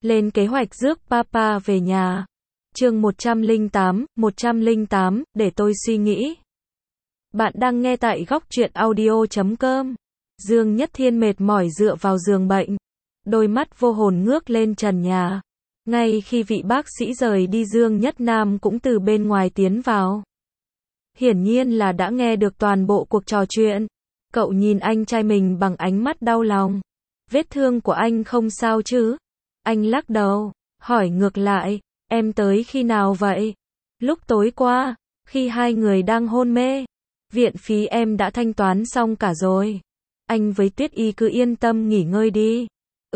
lên kế hoạch rước Papa về nhà. Chương 108, để tôi suy nghĩ. Bạn đang nghe tại góc truyện audio.com. Dương Nhất Thiên mệt mỏi dựa vào giường bệnh, đôi mắt vô hồn ngước lên trần nhà. Ngay khi vị bác sĩ rời đi, Dương Nhất Nam cũng từ bên ngoài tiến vào. Hiển nhiên là đã nghe được toàn bộ cuộc trò chuyện. Cậu nhìn anh trai mình bằng ánh mắt đau lòng. Vết thương của anh không sao chứ? Anh lắc đầu, hỏi ngược lại, em tới khi nào vậy? Lúc tối qua, khi hai người đang hôn mê. Viện phí em đã thanh toán xong cả rồi. Anh với Tuyết Y cứ yên tâm nghỉ ngơi đi.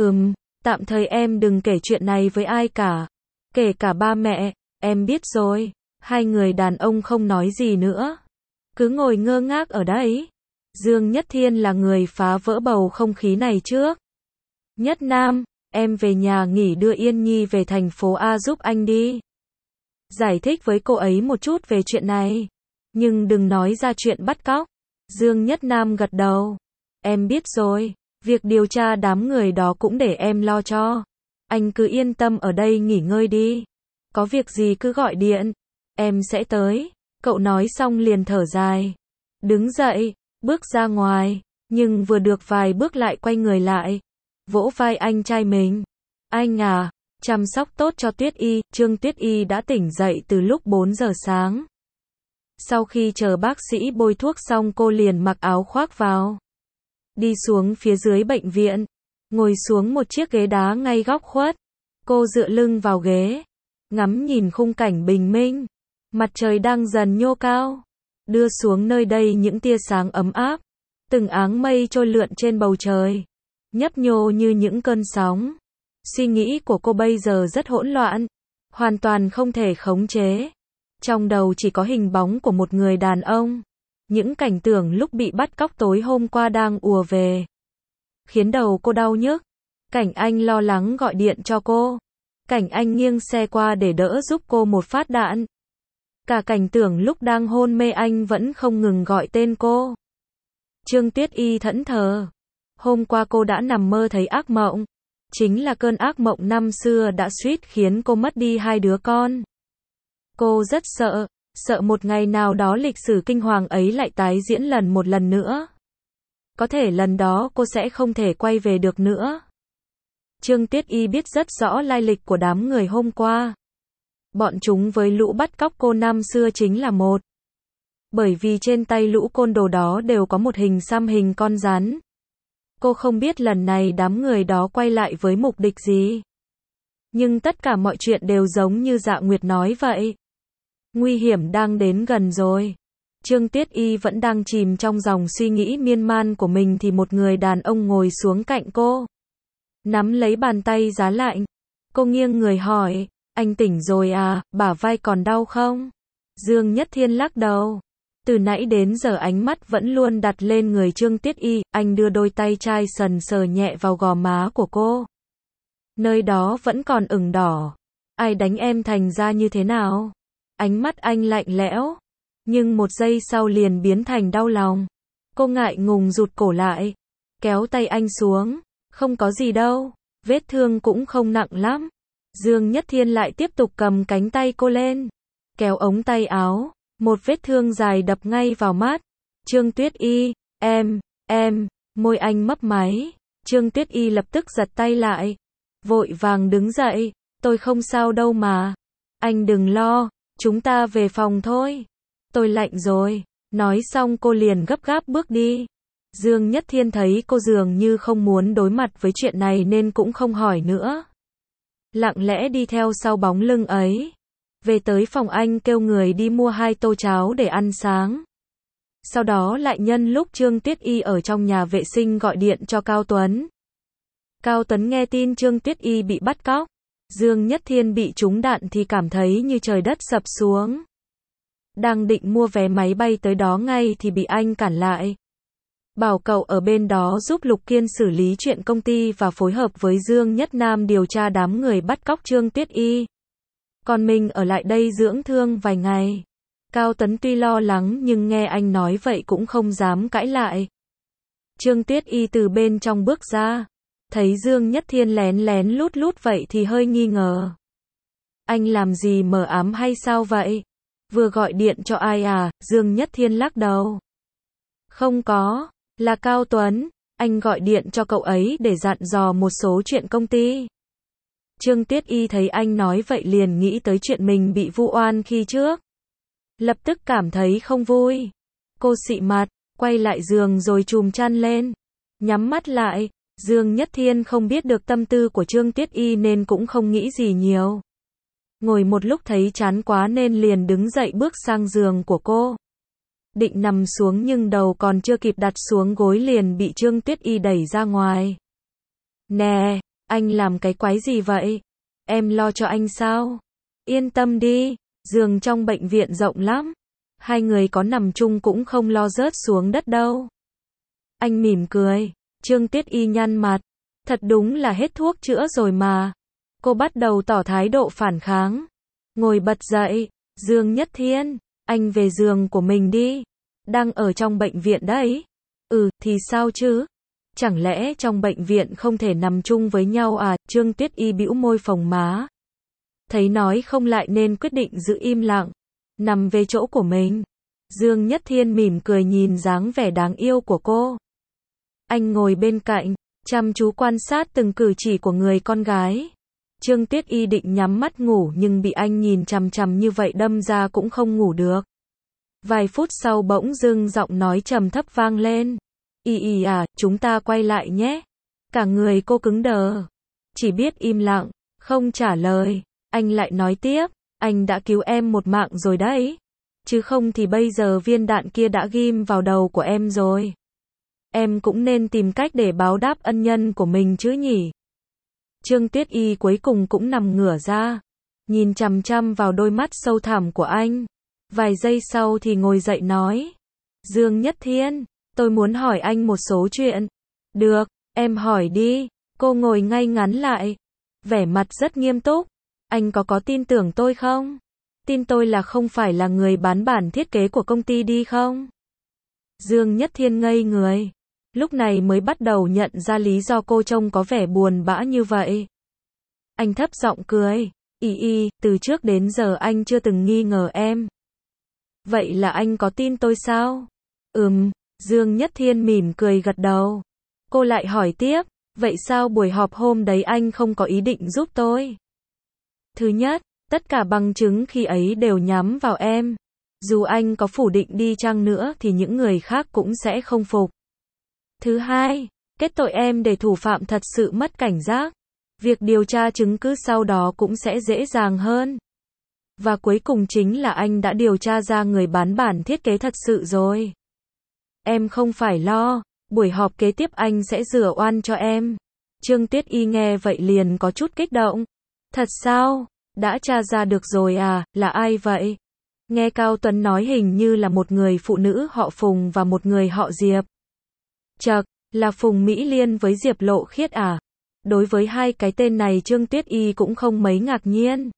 Tạm thời em đừng kể chuyện này với ai cả. Kể cả ba mẹ, em biết rồi. Hai người đàn ông không nói gì nữa. Cứ ngồi ngơ ngác ở đấy. Dương Nhất Thiên là người phá vỡ bầu không khí này trước. Nhất Nam, em về nhà nghỉ, đưa Yên Nhi về thành phố A giúp anh đi. Giải thích với cô ấy một chút về chuyện này. Nhưng đừng nói ra chuyện bắt cóc. Dương Nhất Nam gật đầu. Em biết rồi, việc điều tra đám người đó cũng để em lo cho. Anh cứ yên tâm ở đây nghỉ ngơi đi. Có việc gì cứ gọi điện. Em sẽ tới. Cậu nói xong liền thở dài. Đứng dậy, bước ra ngoài. Nhưng vừa được vài bước lại quay người lại. Vỗ vai anh trai mình. Anh à, chăm sóc tốt cho Tuyết Y. Trương Tuyết Y đã tỉnh dậy từ lúc 4 giờ sáng. Sau khi chờ bác sĩ bôi thuốc xong, cô liền mặc áo khoác vào. Đi xuống phía dưới bệnh viện. Ngồi xuống một chiếc ghế đá ngay góc khuất. Cô dựa lưng vào ghế. Ngắm nhìn khung cảnh bình minh. Mặt trời đang dần nhô cao. Đưa xuống nơi đây những tia sáng ấm áp. Từng áng mây trôi lượn trên bầu trời. Nhấp nhô như những cơn sóng. Suy nghĩ của cô bây giờ rất hỗn loạn. Hoàn toàn không thể khống chế. Trong đầu chỉ có hình bóng của một người đàn ông. Những cảnh tượng lúc bị bắt cóc tối hôm qua đang ùa về. Khiến đầu cô đau nhức. Cảnh anh lo lắng gọi điện cho cô. Cảnh anh nghiêng xe qua để đỡ giúp cô một phát đạn. Cả cảnh tượng lúc đang hôn mê anh vẫn không ngừng gọi tên cô. Trương Tuyết Y thẫn thờ. Hôm qua cô đã nằm mơ thấy ác mộng. Chính là cơn ác mộng năm xưa đã suýt khiến cô mất đi hai đứa con. Cô rất sợ. Sợ một ngày nào đó lịch sử kinh hoàng ấy lại tái diễn một lần nữa. Có thể lần đó cô sẽ không thể quay về được nữa. Trương Tuyết Y biết rất rõ lai lịch của đám người hôm qua. Bọn chúng với lũ bắt cóc cô năm xưa chính là một. Bởi vì trên tay lũ côn đồ đó đều có một hình xăm hình con rắn. Cô không biết lần này đám người đó quay lại với mục đích gì. Nhưng tất cả mọi chuyện đều giống như Dạ Nguyệt nói vậy. Nguy hiểm đang đến gần rồi. Trương Tuyết Y vẫn đang chìm trong dòng suy nghĩ miên man của mình thì một người đàn ông ngồi xuống cạnh cô. Nắm lấy bàn tay giá lạnh. Cô nghiêng người hỏi, anh tỉnh rồi à, bả vai còn đau không? Dương Nhất Thiên lắc đầu. Từ nãy đến giờ ánh mắt vẫn luôn đặt lên người Trương Tuyết Y, anh đưa đôi tay chai sần sờ nhẹ vào gò má của cô. Nơi đó vẫn còn ửng đỏ. Ai đánh em thành ra như thế nào? Ánh mắt anh lạnh lẽo, nhưng một giây sau liền biến thành đau lòng. Cô ngại ngùng rụt cổ lại, kéo tay anh xuống. Không có gì đâu, vết thương cũng không nặng lắm. Dương Nhất Thiên lại tiếp tục cầm cánh tay cô lên, kéo ống tay áo. Một vết thương dài đập ngay vào mắt. Trương Tuyết Y, em, môi anh mấp máy. Trương Tuyết Y lập tức giật tay lại, vội vàng đứng dậy. Tôi không sao đâu mà. Anh đừng lo. Chúng ta về phòng thôi. Tôi lạnh rồi. Nói xong cô liền gấp gáp bước đi. Dương Nhất Thiên thấy cô dường như không muốn đối mặt với chuyện này nên cũng không hỏi nữa. Lặng lẽ đi theo sau bóng lưng ấy. Về tới phòng anh kêu người đi mua 2 tô cháo để ăn sáng. Sau đó lại nhân lúc Trương Tuyết Y ở trong nhà vệ sinh gọi điện cho Cao Tuấn. Cao Tuấn nghe tin Trương Tuyết Y bị bắt cóc. Dương Nhất Thiên bị trúng đạn thì cảm thấy như trời đất sập xuống. Đang định mua vé máy bay tới đó ngay thì bị anh cản lại. Bảo cậu ở bên đó giúp Lục Kiên xử lý chuyện công ty và phối hợp với Dương Nhất Nam điều tra đám người bắt cóc Trương Tuyết Y. Còn mình ở lại đây dưỡng thương vài ngày. Cao Tuấn tuy lo lắng nhưng nghe anh nói vậy cũng không dám cãi lại. Trương Tuyết Y từ bên trong bước ra. Thấy Dương Nhất Thiên lén lén lút lút vậy thì hơi nghi ngờ. Anh làm gì mờ ám hay sao vậy? Vừa gọi điện cho ai à? Dương Nhất Thiên lắc đầu. Không có, là Cao Tuấn, anh gọi điện cho cậu ấy để dặn dò một số chuyện công ty. Trương Tuyết Y thấy anh nói vậy liền nghĩ tới chuyện mình bị vu oan khi trước. Lập tức cảm thấy không vui. Cô xị mặt, quay lại giường rồi chùm chăn lên. Nhắm mắt lại, Dương Nhất Thiên không biết được tâm tư của Trương Tuyết Y nên cũng không nghĩ gì nhiều. Ngồi một lúc thấy chán quá nên liền đứng dậy bước sang giường của cô. Định nằm xuống nhưng đầu còn chưa kịp đặt xuống gối liền bị Trương Tuyết Y đẩy ra ngoài. Nè, anh làm cái quái gì vậy? Em lo cho anh sao? Yên tâm đi, giường trong bệnh viện rộng lắm. Hai người có nằm chung cũng không lo rớt xuống đất đâu. Anh mỉm cười. Trương Tuyết Y nhăn mặt. Thật đúng là hết thuốc chữa rồi mà. Cô bắt đầu tỏ thái độ phản kháng. Ngồi bật dậy. Dương Nhất Thiên, anh về giường của mình đi. Đang ở trong bệnh viện đấy. Thì sao chứ? Chẳng lẽ trong bệnh viện không thể nằm chung với nhau à? Trương Tuyết Y bĩu môi phồng má. Thấy nói không lại nên quyết định giữ im lặng. Nằm về chỗ của mình. Dương Nhất Thiên mỉm cười nhìn dáng vẻ đáng yêu của cô. Anh ngồi bên cạnh, chăm chú quan sát từng cử chỉ của người con gái. Trương Tuyết Y định nhắm mắt ngủ nhưng bị anh nhìn chằm chằm như vậy đâm ra cũng không ngủ được. Vài phút sau bỗng dưng giọng nói trầm thấp vang lên. Y à, chúng ta quay lại nhé. Cả người cô cứng đờ. Chỉ biết im lặng, không trả lời. Anh lại nói tiếp, anh đã cứu em một mạng rồi đấy. Chứ không thì bây giờ viên đạn kia đã ghim vào đầu của em rồi. Em cũng nên tìm cách để báo đáp ân nhân của mình chứ nhỉ. Trương Tuyết Y cuối cùng cũng nằm ngửa ra. Nhìn chằm chằm vào đôi mắt sâu thẳm của anh. Vài giây sau thì ngồi dậy nói. Dương Nhất Thiên, tôi muốn hỏi anh một số chuyện. Được, em hỏi đi. Cô ngồi ngay ngắn lại. Vẻ mặt rất nghiêm túc. Anh có tin tưởng tôi không? Tin tôi là không phải là người bán bản thiết kế của công ty đi không? Dương Nhất Thiên ngây người. Lúc này mới bắt đầu nhận ra lý do cô trông có vẻ buồn bã như vậy. Anh thấp giọng cười. Từ trước đến giờ anh chưa từng nghi ngờ em. Vậy là anh có tin tôi sao? Dương Nhất Thiên mỉm cười gật đầu. Cô lại hỏi tiếp, vậy sao buổi họp hôm đấy anh không có ý định giúp tôi? Thứ nhất, tất cả bằng chứng khi ấy đều nhắm vào em. Dù anh có phủ định đi chăng nữa thì những người khác cũng sẽ không phục. Thứ hai, kết tội em để thủ phạm thật sự mất cảnh giác. Việc điều tra chứng cứ sau đó cũng sẽ dễ dàng hơn. Và cuối cùng chính là anh đã điều tra ra người bán bản thiết kế thật sự rồi. Em không phải lo, buổi họp kế tiếp anh sẽ rửa oan cho em. Trương Tuyết Y nghe vậy liền có chút kích động. Thật sao? Đã tra ra được rồi à, là ai vậy? Nghe Cao Tuấn nói hình như là một người phụ nữ họ Phùng và một người họ Diệp. Chậc, là Phùng Mỹ Liên với Diệp Lộ Khiết à? Đối với hai cái tên này Trương Tuyết Y cũng không mấy ngạc nhiên.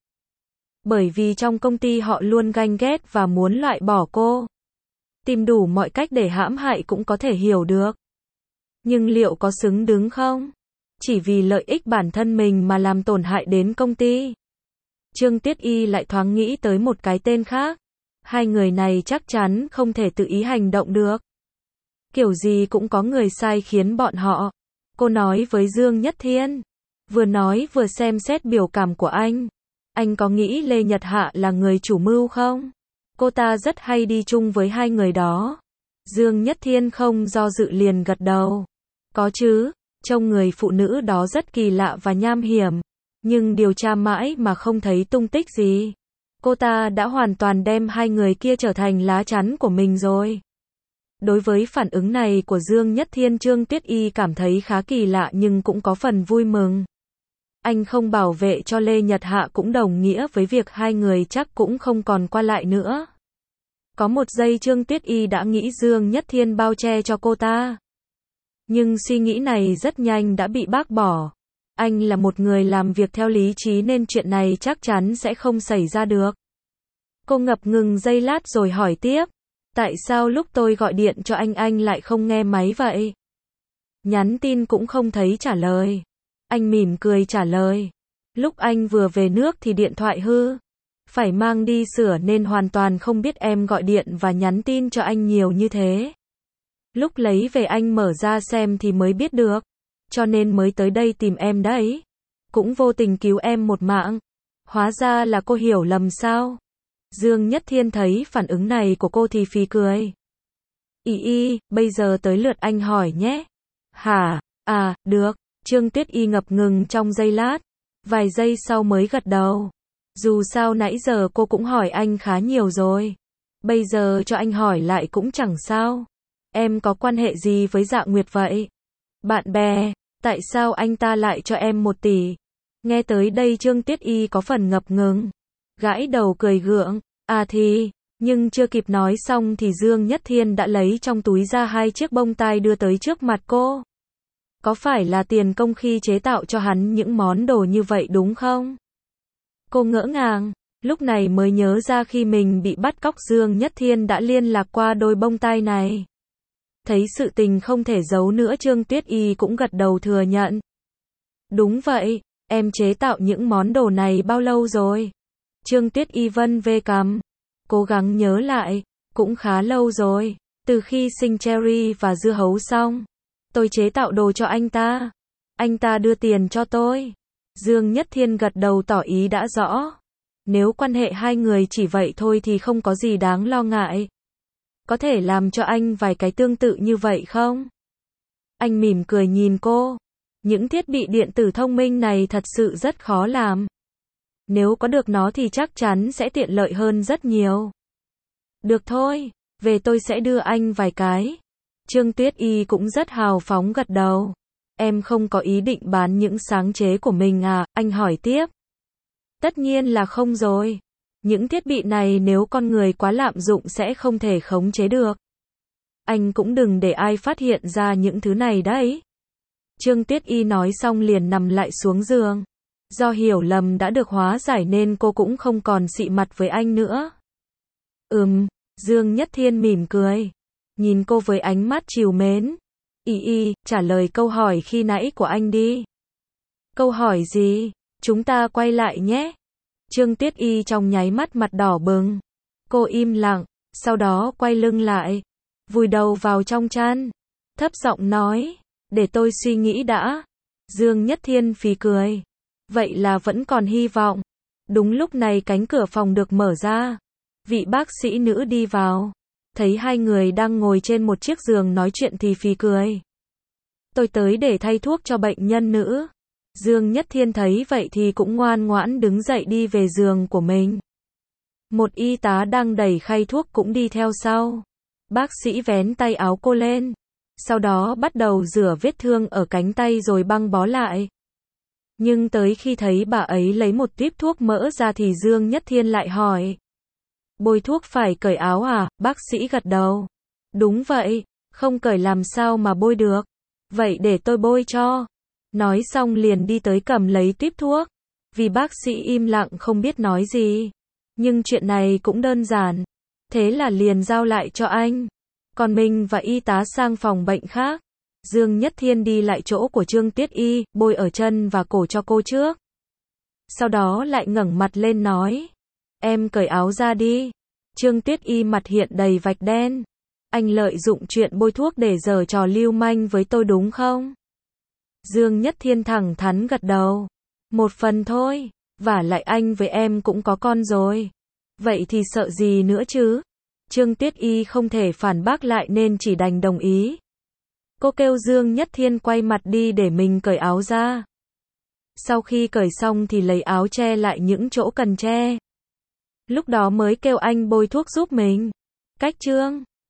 Bởi vì trong công ty họ luôn ganh ghét và muốn loại bỏ cô. Tìm đủ mọi cách để hãm hại cũng có thể hiểu được. Nhưng liệu có xứng đứng không? Chỉ vì lợi ích bản thân mình mà làm tổn hại đến công ty. Trương Tuyết Y lại thoáng nghĩ tới một cái tên khác. Hai người này chắc chắn không thể tự ý hành động được. Kiểu gì cũng có người sai khiến bọn họ. Cô nói với Dương Nhất Thiên. Vừa nói vừa xem xét biểu cảm của anh. Anh có nghĩ Lê Nhật Hạ là người chủ mưu không? Cô ta rất hay đi chung với hai người đó. Dương Nhất Thiên không do dự liền gật đầu. Có chứ, trông người phụ nữ đó rất kỳ lạ và nham hiểm. Nhưng điều tra mãi mà không thấy tung tích gì. Cô ta đã hoàn toàn đem hai người kia trở thành lá chắn của mình rồi. Đối với phản ứng này của Dương Nhất Thiên, Trương Tuyết Y cảm thấy khá kỳ lạ nhưng cũng có phần vui mừng. Anh không bảo vệ cho Lê Nhật Hạ cũng đồng nghĩa với việc hai người chắc cũng không còn qua lại nữa. Có một giây Trương Tuyết Y đã nghĩ Dương Nhất Thiên bao che cho cô ta. Nhưng suy nghĩ này rất nhanh đã bị bác bỏ. Anh là một người làm việc theo lý trí nên chuyện này chắc chắn sẽ không xảy ra được. Cô ngập ngừng giây lát rồi hỏi tiếp. Tại sao lúc tôi gọi điện cho anh lại không nghe máy vậy? Nhắn tin cũng không thấy trả lời. Anh mỉm cười trả lời. Lúc anh vừa về nước thì điện thoại hư. Phải mang đi sửa nên hoàn toàn không biết em gọi điện và nhắn tin cho anh nhiều như thế. Lúc lấy về anh mở ra xem thì mới biết được. Cho nên mới tới đây tìm em đấy. Cũng vô tình cứu em một mạng. Hóa ra là cô hiểu lầm sao? Dương Nhất Thiên thấy phản ứng này của cô thì phì cười. Bây giờ tới lượt anh hỏi nhé. Hả? À, được. Trương Tuyết Y ngập ngừng trong giây lát. Vài giây sau mới gật đầu. Dù sao nãy giờ cô cũng hỏi anh khá nhiều rồi. Bây giờ cho anh hỏi lại cũng chẳng sao. Em có quan hệ gì với Dạ Nguyệt vậy? Bạn bè. Tại sao anh ta lại cho em 1 tỷ? Nghe tới đây Trương Tuyết Y có phần ngập ngừng. Gãi đầu cười gượng. À thì, nhưng chưa kịp nói xong thì Dương Nhất Thiên đã lấy trong túi ra 2 chiếc bông tai đưa tới trước mặt cô. Có phải là tiền công khi chế tạo cho hắn những món đồ như vậy đúng không? Cô ngỡ ngàng, lúc này mới nhớ ra khi mình bị bắt cóc Dương Nhất Thiên đã liên lạc qua đôi bông tai này. Thấy sự tình không thể giấu nữa Trương Tuyết Y cũng gật đầu thừa nhận. Đúng vậy, em chế tạo những món đồ này bao lâu rồi? Trương Tuyết Y vân vê cằm, cố gắng nhớ lại, cũng khá lâu rồi, từ khi sinh cherry và dưa hấu xong. Tôi chế tạo đồ cho anh ta đưa tiền cho tôi. Dương Nhất Thiên gật đầu tỏ ý đã rõ. Nếu quan hệ hai người chỉ vậy thôi thì không có gì đáng lo ngại. Có thể làm cho anh vài cái tương tự như vậy không? Anh mỉm cười nhìn cô. Những thiết bị điện tử thông minh này thật sự rất khó làm. Nếu có được nó thì chắc chắn sẽ tiện lợi hơn rất nhiều. Được thôi, về tôi sẽ đưa anh vài cái. Trương Tuyết Y cũng rất hào phóng gật đầu. Em không có ý định bán những sáng chế của mình à? Anh hỏi tiếp. Tất nhiên là không rồi. Những thiết bị này nếu con người quá lạm dụng sẽ không thể khống chế được. Anh cũng đừng để ai phát hiện ra những thứ này đấy. Trương Tuyết Y nói xong liền nằm lại xuống giường. Do hiểu lầm đã được hóa giải nên cô cũng không còn sị mặt với anh nữa. Dương Nhất Thiên mỉm cười. Nhìn cô với ánh mắt trìu mến. Trả lời câu hỏi khi nãy của anh đi. Câu hỏi gì? Chúng ta quay lại nhé. Trương Tuyết Y trong nháy mắt mặt đỏ bừng. Cô im lặng, sau đó quay lưng lại. Vùi đầu vào trong chăn. Thấp giọng nói. Để tôi suy nghĩ đã. Dương Nhất Thiên phì cười. Vậy là vẫn còn hy vọng. Đúng lúc này cánh cửa phòng được mở ra. Vị bác sĩ nữ đi vào. Thấy hai người đang ngồi trên một chiếc giường nói chuyện thì phì cười. Tôi tới để thay thuốc cho bệnh nhân nữ. Dương Nhất Thiên thấy vậy thì cũng ngoan ngoãn đứng dậy đi về giường của mình. Một y tá đang đẩy khay thuốc cũng đi theo sau. Bác sĩ vén tay áo cô lên. Sau đó bắt đầu rửa vết thương ở cánh tay rồi băng bó lại. Nhưng tới khi thấy bà ấy lấy một tuýp thuốc mỡ ra thì Dương Nhất Thiên lại hỏi. Bôi thuốc phải cởi áo à? Bác sĩ gật đầu. Đúng vậy, không cởi làm sao mà bôi được. Vậy để tôi bôi cho. Nói xong liền đi tới cầm lấy tuýp thuốc. Vì bác sĩ im lặng không biết nói gì. Nhưng chuyện này cũng đơn giản. Thế là liền giao lại cho anh. Còn mình và y tá sang phòng bệnh khác. Dương Nhất Thiên đi lại chỗ của Trương Tuyết Y, bôi ở chân và cổ cho cô trước. Sau đó lại ngẩng mặt lên nói. Em cởi áo ra đi. Trương Tuyết Y mặt hiện đầy vạch đen. Anh lợi dụng chuyện bôi thuốc để giở trò lưu manh với tôi đúng không? Dương Nhất Thiên thẳng thắn gật đầu. Một phần thôi, vả lại anh với em cũng có con rồi. Vậy thì sợ gì nữa chứ? Trương Tuyết Y không thể phản bác lại nên chỉ đành đồng ý. Cô kêu Dương Nhất Thiên quay mặt đi để mình cởi áo ra. Sau khi cởi xong thì lấy áo che lại những chỗ cần che. Lúc đó mới kêu anh bôi thuốc giúp mình. Cách chương